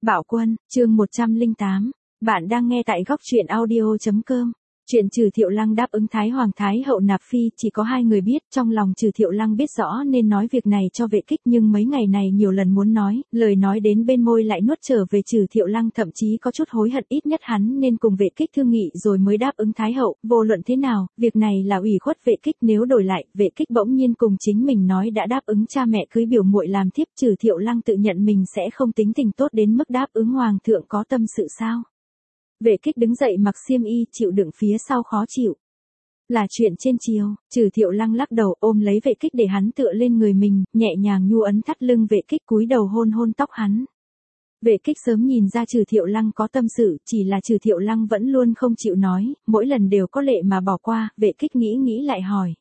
Bạo Quân, chương 108. Bạn đang nghe tại góc truyện audio.com. Chuyện Trừ Thiệu Lăng đáp ứng Thái Hoàng Thái Hậu nạp phi chỉ có hai người biết, trong lòng Trừ Thiệu Lăng biết rõ nên nói việc này cho Vệ Kích, nhưng mấy ngày này nhiều lần muốn nói, lời nói đến bên môi lại nuốt trở về. Trừ Thiệu Lăng thậm chí có chút hối hận, ít nhất hắn nên cùng Vệ Kích thương nghị rồi mới đáp ứng Thái Hậu. Vô luận thế nào, việc này là ủy khuất Vệ Kích, nếu đổi lại, Vệ Kích bỗng nhiên cùng chính mình nói đã đáp ứng cha mẹ cưới biểu muội làm thiếp, Trừ Thiệu Lăng tự nhận mình sẽ không tính tình tốt đến mức đáp ứng Hoàng thượng có tâm sự sao. Vệ Kích đứng dậy mặc xiêm y, chịu đựng phía sau khó chịu. Là chuyện trên chiều, Trừ Thiệu Lăng lắc đầu ôm lấy Vệ Kích để hắn tựa lên người mình, nhẹ nhàng nhu ấn thắt lưng Vệ Kích, cúi đầu hôn hôn tóc hắn. Vệ Kích sớm nhìn ra Trừ Thiệu Lăng có tâm sự, chỉ là Trừ Thiệu Lăng vẫn luôn không chịu nói, mỗi lần đều có lệ mà bỏ qua. Vệ Kích nghĩ lại hỏi.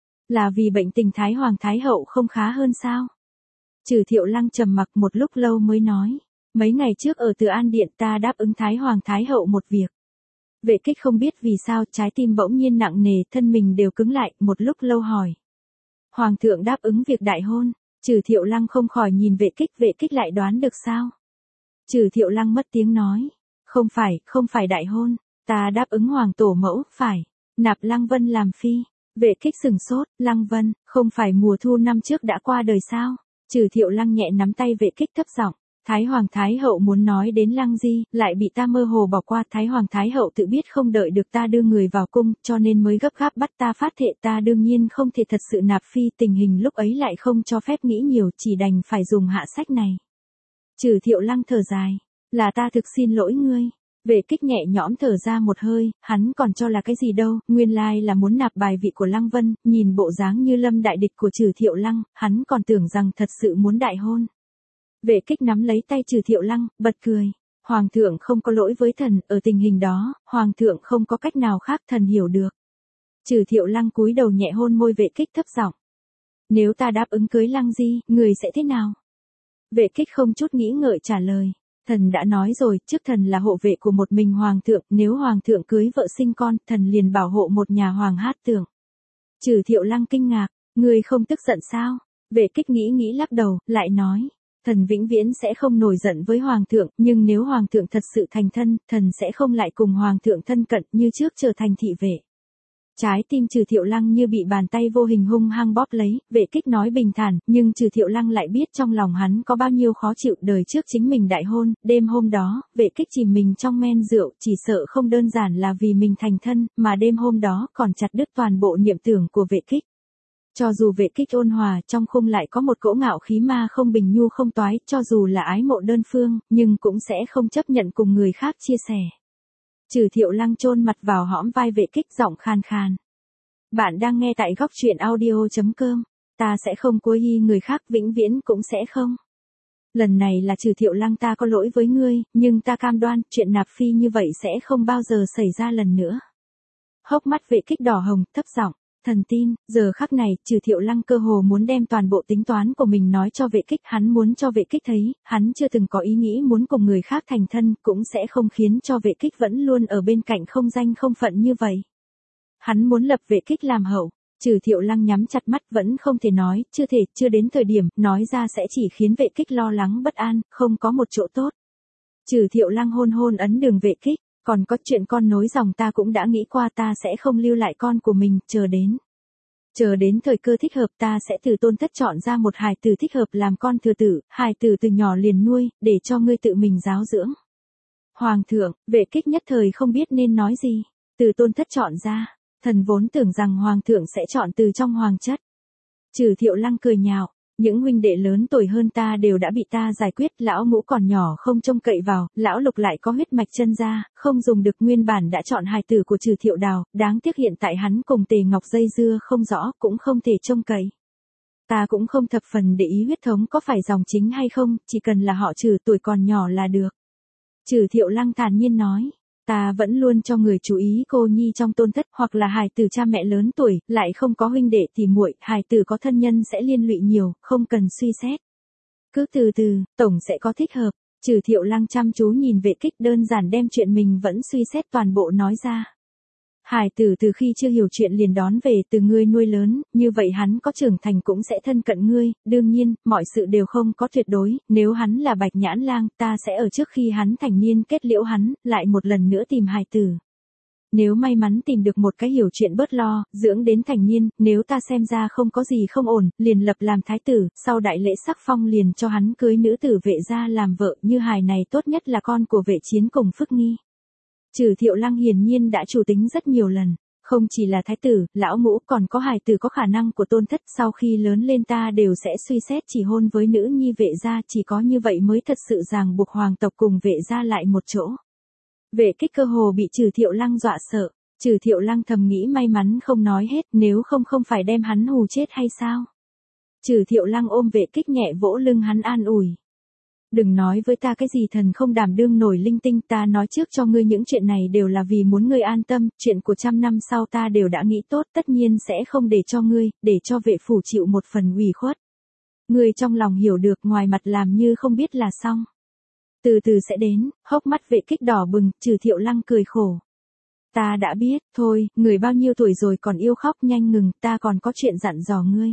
Là vì bệnh tình Thái Hoàng Thái Hậu không khá hơn sao? Trừ Thiệu Lăng trầm mặc một lúc lâu mới nói. Mấy ngày trước ở Từ An Điện ta đáp ứng Thái Hoàng Thái Hậu một việc. Vệ Kích không biết vì sao trái tim bỗng nhiên nặng nề, thân mình đều cứng lại, một lúc lâu hỏi. Hoàng thượng đáp ứng việc đại hôn. Trừ Thiệu Lăng không khỏi nhìn Vệ Kích lại đoán được sao? Trừ Thiệu Lăng mất tiếng nói. Không phải đại hôn, ta đáp ứng Hoàng tổ mẫu, phải nạp Lăng Vân làm phi. Vệ Kích sừng sốt, Lăng Vân, không phải mùa thu năm trước đã qua đời sao? Trừ Thiệu Lăng nhẹ nắm tay Vệ Kích thấp giọng. Thái Hoàng Thái Hậu muốn nói đến Lăng Di, lại bị ta mơ hồ bỏ qua. Thái Hoàng Thái Hậu tự biết không đợi được ta đưa người vào cung, cho nên mới gấp gáp bắt ta phát thệ. Ta đương nhiên không thể thật sự nạp phi, tình hình lúc ấy lại không cho phép nghĩ nhiều, chỉ đành phải dùng hạ sách này. Trừ Thiệu Lăng thở dài. Là ta thực xin lỗi ngươi. Vệ Kích nhẹ nhõm thở ra một hơi, hắn còn cho là cái gì đâu, nguyên lai là muốn nạp bài vị của Lăng Vân. Nhìn bộ dáng như lâm đại địch của Trừ Thiệu Lăng, hắn còn tưởng rằng thật sự muốn đại hôn. Vệ Kích nắm lấy tay Trừ Thiệu Lăng, bật cười. Hoàng thượng không có lỗi với thần, ở tình hình đó, Hoàng thượng không có cách nào khác, thần hiểu được. Trừ Thiệu Lăng cúi đầu nhẹ hôn môi Vệ Kích thấp giọng. Nếu ta đáp ứng cưới Lăng Di, người sẽ thế nào? Vệ Kích không chút nghĩ ngợi trả lời. Thần đã nói rồi, trước thần là hộ vệ của một mình Hoàng thượng, nếu Hoàng thượng cưới vợ sinh con, thần liền bảo hộ một nhà Hoàng hát tưởng. Trừ Thiệu Lăng kinh ngạc, ngươi không tức giận sao? Vệ Kích nghĩ lắc đầu, lại nói. Thần vĩnh viễn sẽ không nổi giận với Hoàng thượng, nhưng nếu Hoàng thượng thật sự thành thân, thần sẽ không lại cùng Hoàng thượng thân cận như trước trở thành thị vệ. Trái tim Trừ Thiệu Lăng như bị bàn tay vô hình hung hăng bóp lấy. Vệ Kích nói bình thản, nhưng Trừ Thiệu Lăng lại biết trong lòng hắn có bao nhiêu khó chịu. Đời trước chính mình đại hôn, đêm hôm đó, Vệ Kích chìm mình trong men rượu, chỉ sợ không đơn giản là vì mình thành thân, mà đêm hôm đó còn chặt đứt toàn bộ niệm tưởng của Vệ Kích. Cho dù Vệ Kích ôn hòa, trong khung lại có một cỗ ngạo khí ma không bình nhu không toái, cho dù là ái mộ đơn phương, nhưng cũng sẽ không chấp nhận cùng người khác chia sẻ. Trừ Thiệu Lăng chôn mặt vào hõm vai Vệ Kích, giọng khan khan. Bạn đang nghe tại góc truyện audio.com. Ta sẽ không cố ý người khác, vĩnh viễn cũng sẽ không. Lần này là Trừ Thiệu Lăng, ta có lỗi với ngươi, nhưng ta cam đoan, chuyện nạp phi như vậy sẽ không bao giờ xảy ra lần nữa. Hốc mắt Vệ Kích đỏ hồng, thấp giọng. Thần tin. Giờ khắc này, Trừ Thiệu Lăng cơ hồ muốn đem toàn bộ tính toán của mình nói cho Vệ Kích. Hắn muốn cho Vệ Kích thấy, hắn chưa từng có ý nghĩ muốn cùng người khác thành thân, cũng sẽ không khiến cho Vệ Kích vẫn luôn ở bên cạnh không danh không phận như vậy. Hắn muốn lập Vệ Kích làm hậu. Trừ Thiệu Lăng nhắm chặt mắt, vẫn không thể nói, chưa đến thời điểm, nói ra sẽ chỉ khiến Vệ Kích lo lắng bất an, không có một chỗ tốt. Trừ Thiệu Lăng hôn ấn đường Vệ Kích. Còn có chuyện con nối dòng ta cũng đã nghĩ qua, ta sẽ không lưu lại con của mình, chờ đến thời cơ thích hợp ta sẽ từ tôn thất chọn ra một hài tử thích hợp làm con thừa tử, hài tử từ nhỏ liền nuôi, để cho ngươi tự mình giáo dưỡng. Hoàng thượng, Vệ Kích nhất thời không biết nên nói gì. Từ tôn thất chọn ra, thần vốn tưởng rằng Hoàng thượng sẽ chọn từ trong hoàng chất. Trừ Thiệu Lăng cười nhạo. Những huynh đệ lớn tuổi hơn ta đều đã bị ta giải quyết, lão Ngũ còn nhỏ không trông cậy vào, lão Lục lại có huyết mạch chân gia, không dùng được, nguyên bản đã chọn hài tử của Trừ Thiệu Đào, đáng tiếc hiện tại hắn cùng Tề Ngọc dây dưa không rõ, cũng không thể trông cậy. Ta cũng không thập phần để ý huyết thống có phải dòng chính hay không, chỉ cần là họ Trừ tuổi còn nhỏ là được. Trừ Thiệu Lăng thản nhiên nói. Ta vẫn luôn cho người chú ý cô nhi trong tôn thất, hoặc là hài tử cha mẹ lớn tuổi, lại không có huynh đệ thì muội, hài tử có thân nhân sẽ liên lụy nhiều, không cần suy xét. Cứ từ từ, tổng sẽ có thích hợp. Trừ Thiệu Lăng chăm chú nhìn Vệ Kích, đơn giản đem chuyện mình vẫn suy xét toàn bộ nói ra. Hải tử từ khi chưa hiểu chuyện liền đón về từ ngươi nuôi lớn, như vậy hắn có trưởng thành cũng sẽ thân cận ngươi, đương nhiên, mọi sự đều không có tuyệt đối, nếu hắn là Bạch Nhãn Lang, ta sẽ ở trước khi hắn thành niên kết liễu hắn, lại một lần nữa tìm Hải tử. Nếu may mắn tìm được một cái hiểu chuyện bớt lo, dưỡng đến thành niên, nếu ta xem ra không có gì không ổn, liền lập làm thái tử, sau đại lễ sắc phong liền cho hắn cưới nữ tử Vệ gia làm vợ, như hài này tốt nhất là con của Vệ Chiến cùng Phức Nghi. Trừ Thiệu Lăng hiển nhiên đã chủ tính rất nhiều lần, không chỉ là thái tử, lão ngũ còn có hài tử có khả năng của tôn thất, sau khi lớn lên ta đều sẽ suy xét chỉ hôn với nữ nhi Vệ gia, chỉ có như vậy mới thật sự ràng buộc hoàng tộc cùng Vệ gia lại một chỗ. Vệ Kích cơ hồ bị Trừ Thiệu Lăng dọa sợ, Trừ Thiệu Lăng thầm nghĩ may mắn không nói hết, nếu không phải đem hắn hù chết hay sao. Trừ Thiệu Lăng ôm Vệ Kích nhẹ vỗ lưng hắn an ủi. Đừng nói với ta cái gì thần không đảm đương nổi linh tinh, ta nói trước cho ngươi những chuyện này đều là vì muốn ngươi an tâm, chuyện của 100 năm sau ta đều đã nghĩ tốt, tất nhiên sẽ không để cho ngươi, để cho vệ phủ chịu một phần ủy khuất. Ngươi trong lòng hiểu được, ngoài mặt làm như không biết là xong. Từ từ sẽ đến, hốc mắt Vệ Kích đỏ bừng, Trừ Thiệu Lăng cười khổ. Ta đã biết, thôi, người bao nhiêu tuổi rồi còn yêu khóc, nhanh ngừng, ta còn có chuyện dặn dò ngươi.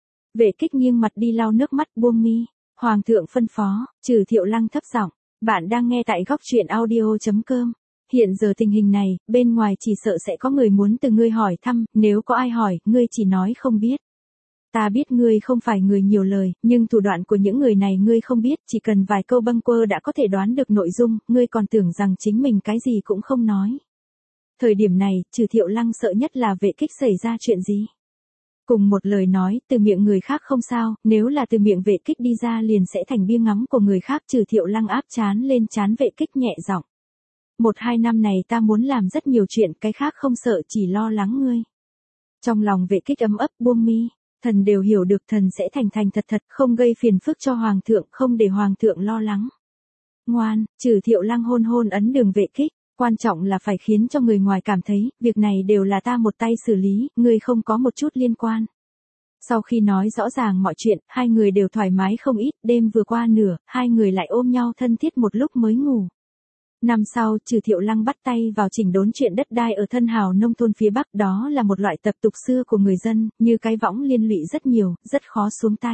Vệ Kích nghiêng mặt đi lau nước mắt, buông mi. Hoàng thượng phân phó, Trừ Thiệu Lăng thấp giọng, bạn đang nghe tại góc truyện audio.com. Hiện giờ tình hình này, bên ngoài chỉ sợ sẽ có người muốn từ ngươi hỏi thăm, nếu có ai hỏi, ngươi chỉ nói không biết. Ta biết ngươi không phải người nhiều lời, nhưng thủ đoạn của những người này ngươi không biết, chỉ cần vài câu bâng quơ đã có thể đoán được nội dung, ngươi còn tưởng rằng chính mình cái gì cũng không nói. Thời điểm này, Trừ Thiệu Lăng sợ nhất là Vệ Kích xảy ra chuyện gì. Cùng một lời nói, từ miệng người khác không sao, nếu là từ miệng Vệ Kích đi ra liền sẽ thành bia ngắm của người khác. Trừ Thiệu Lăng áp trán lên trán Vệ Kích nhẹ giọng. 1-2 năm này ta muốn làm rất nhiều chuyện, cái khác không sợ, chỉ lo lắng ngươi. Trong lòng Vệ Kích ấm ấp, buông mi. Thần đều hiểu được, thần sẽ thành thật, không gây phiền phức cho hoàng thượng, không để hoàng thượng lo lắng. Ngoan, Trừ Thiệu Lăng hôn hôn ấn đường Vệ Kích, quan trọng là phải khiến cho người ngoài cảm thấy, việc này đều là ta một tay xử lý, ngươi không có một chút liên quan. Sau khi nói rõ ràng mọi chuyện, hai người đều thoải mái không ít, đêm vừa qua nửa, hai người lại ôm nhau thân thiết một lúc mới ngủ. Năm sau, Trừ Thiệu Lăng bắt tay vào chỉnh đốn chuyện đất đai ở thân hào nông thôn phía Bắc, đó là một loại tập tục xưa của người dân, như cái võng liên lụy rất nhiều, rất khó xuống tay.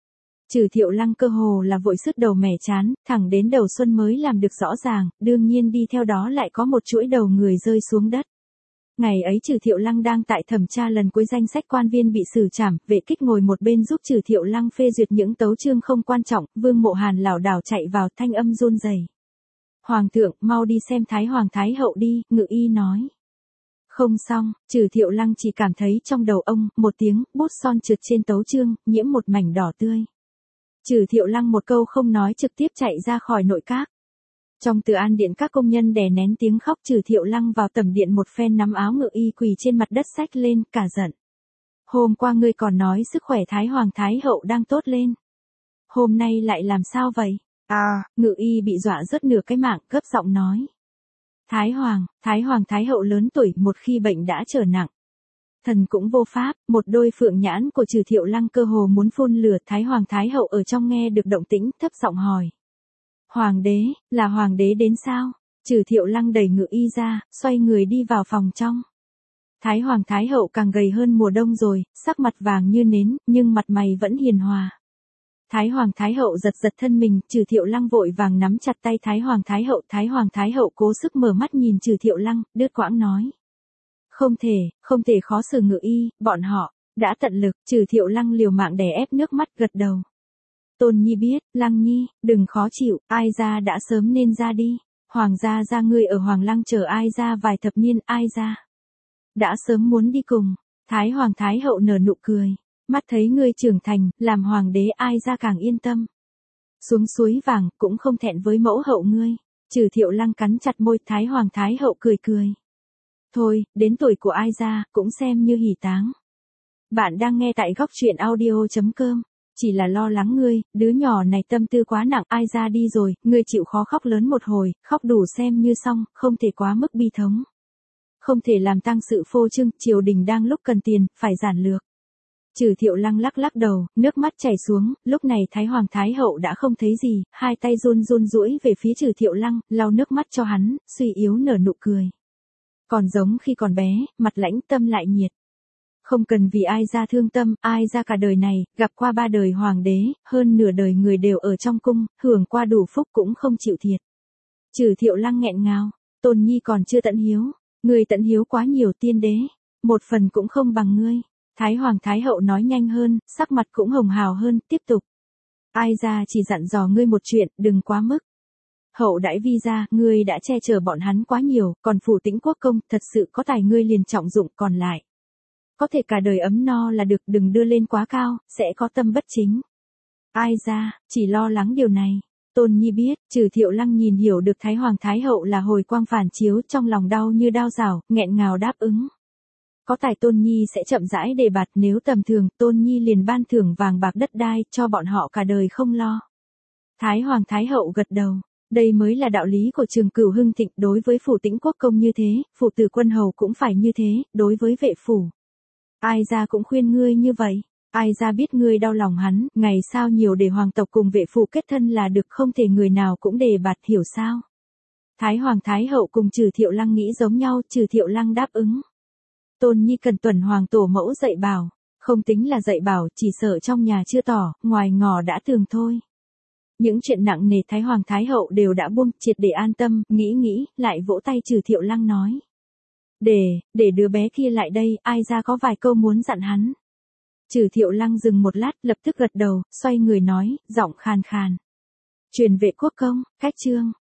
Trừ Thiệu Lăng cơ hồ là vội sứt đầu mẻ chán, thẳng đến đầu xuân mới làm được rõ ràng, đương nhiên đi theo đó lại có một chuỗi đầu người rơi xuống đất. Ngày ấy Trừ Thiệu Lăng đang tại thẩm tra lần cuối danh sách quan viên bị xử trảm, Vệ Kích ngồi một bên giúp Trừ Thiệu Lăng phê duyệt những tấu chương không quan trọng, Vương Mộ Hàn lảo đảo chạy vào, thanh âm run rẩy. Hoàng thượng, mau đi xem Thái Hoàng Thái Hậu đi, Ngự Y nói. Không xong, Trừ Thiệu Lăng chỉ cảm thấy trong đầu ông, một tiếng, bút son trượt trên tấu chương, nhiễm một mảnh đỏ tươi. Trừ Thiệu Lăng một câu không nói trực tiếp chạy ra khỏi nội các. Trong Từ An điện các công nhân đè nén tiếng khóc, Trừ Thiệu Lăng vào tẩm điện một phen nắm áo Ngự Y quỳ trên mặt đất xách lên, cả giận. Hôm qua ngươi còn nói sức khỏe Thái Hoàng Thái Hậu đang tốt lên. Hôm nay lại làm sao vậy? Ngự Y bị dọa rớt nửa cái mạng, gấp giọng nói. Thái Hoàng Thái Hậu lớn tuổi, một khi bệnh đã trở nặng. Thần cũng vô pháp, một đôi phượng nhãn của Trừ Thiệu Lăng cơ hồ muốn phun lửa. Thái Hoàng Thái Hậu ở trong nghe được động tĩnh, thấp giọng hỏi. Hoàng đế, là Hoàng đế đến sao? Trừ Thiệu Lăng đẩy Ngự Y ra, xoay người đi vào phòng trong. Thái Hoàng Thái Hậu càng gầy hơn mùa đông rồi, sắc mặt vàng như nến, nhưng mặt mày vẫn hiền hòa. Thái Hoàng Thái Hậu giật giật thân mình, Trừ Thiệu Lăng vội vàng nắm chặt tay Thái Hoàng Thái Hậu. Thái Hoàng Thái Hậu cố sức mở mắt nhìn Trừ Thiệu Lăng, đứt quãng nói. Không thể khó xử Ngự Y, bọn họ đã tận lực. Trừ Thiệu Lăng liều mạng đè ép nước mắt, gật đầu. Tôn Nhi biết, Lăng Nhi, đừng khó chịu, ai ra đã sớm nên ra đi. Hoàng gia ra ngươi ở Hoàng Lăng chờ ai ra vài thập niên, ai ra đã sớm muốn đi cùng. Thái Hoàng Thái Hậu nở nụ cười. Mắt thấy ngươi trưởng thành, làm hoàng đế ai ra càng yên tâm. Xuống suối vàng, cũng không thẹn với mẫu hậu ngươi. Trừ Thiệu Lăng cắn chặt môi, Thái Hoàng Thái Hậu cười cười. Thôi, đến tuổi của ai ra, cũng xem như hỉ táng. Bạn đang nghe tại góc truyện audio.com. Chỉ là lo lắng ngươi, đứa nhỏ này tâm tư quá nặng, ai ra đi rồi, ngươi chịu khó khóc lớn một hồi, khóc đủ xem như xong, không thể quá mức bi thống. Không thể làm tăng sự phô trương, triều đình đang lúc cần tiền, phải giản lược. Trừ Thiệu Lăng lắc lắc đầu, nước mắt chảy xuống, lúc này Thái Hoàng Thái Hậu đã không thấy gì, hai tay run run duỗi về phía Trừ Thiệu Lăng, lau nước mắt cho hắn, suy yếu nở nụ cười. Còn giống khi còn bé, mặt lãnh tâm lại nhiệt. Không cần vì ai ra thương tâm, ai ra cả đời này, gặp qua 3 đời hoàng đế, hơn nửa đời người đều ở trong cung, hưởng qua đủ phúc cũng không chịu thiệt. Trừ Thiệu Lăng nghẹn ngào, Tôn Nhi còn chưa tận hiếu, người tận hiếu quá nhiều tiên đế, một phần cũng không bằng ngươi. Thái Hoàng Thái Hậu nói nhanh hơn, sắc mặt cũng hồng hào hơn, tiếp tục. Ai ra chỉ dặn dò ngươi một chuyện, đừng quá mức. Hậu đãi vi ra, ngươi đã che chở bọn hắn quá nhiều, còn Phủ Tĩnh Quốc công, thật sự có tài ngươi liền trọng dụng, còn lại. Có thể cả đời ấm no là được, đừng đưa lên quá cao, sẽ có tâm bất chính. Ai ra, chỉ lo lắng điều này. Tôn Nhi biết, Trừ Thiệu Lăng nhìn hiểu được Thái Hoàng Thái Hậu là hồi quang phản chiếu, trong lòng đau như đao rào, nghẹn ngào đáp ứng. Có tài Tôn Nhi sẽ chậm rãi đề bạt, nếu tầm thường, Tôn Nhi liền ban thưởng vàng bạc đất đai, cho bọn họ cả đời không lo. Thái Hoàng Thái Hậu gật đầu. Đây mới là đạo lý của Trường Cửu hưng thịnh, đối với Phủ Tĩnh Quốc công như thế, Phủ Tử Quân Hầu cũng phải như thế, đối với vệ phủ. Ai ra cũng khuyên ngươi như vậy. Ai ra biết ngươi đau lòng hắn, ngày sau nhiều để hoàng tộc cùng vệ phủ kết thân là được, không thể người nào cũng đề bạt, hiểu sao. Thái Hoàng Thái Hậu cùng Trừ Thiệu Lăng nghĩ giống nhau, Trừ Thiệu Lăng đáp ứng. Tôn Nhi cần tuần hoàng tổ mẫu dạy bảo, không tính là dạy bảo, chỉ sợ trong nhà chưa tỏ, ngoài ngõ đã tường thôi. Những chuyện nặng nề Thái Hoàng Thái Hậu đều đã buông, triệt để an tâm, nghĩ, lại vỗ tay Trừ Thiệu Lăng nói. Để đứa bé kia lại đây, ai ra có vài câu muốn dặn hắn. Trừ Thiệu Lăng dừng một lát, lập tức gật đầu, xoay người nói, giọng khàn khàn. Truyền vệ quốc công, cách chương.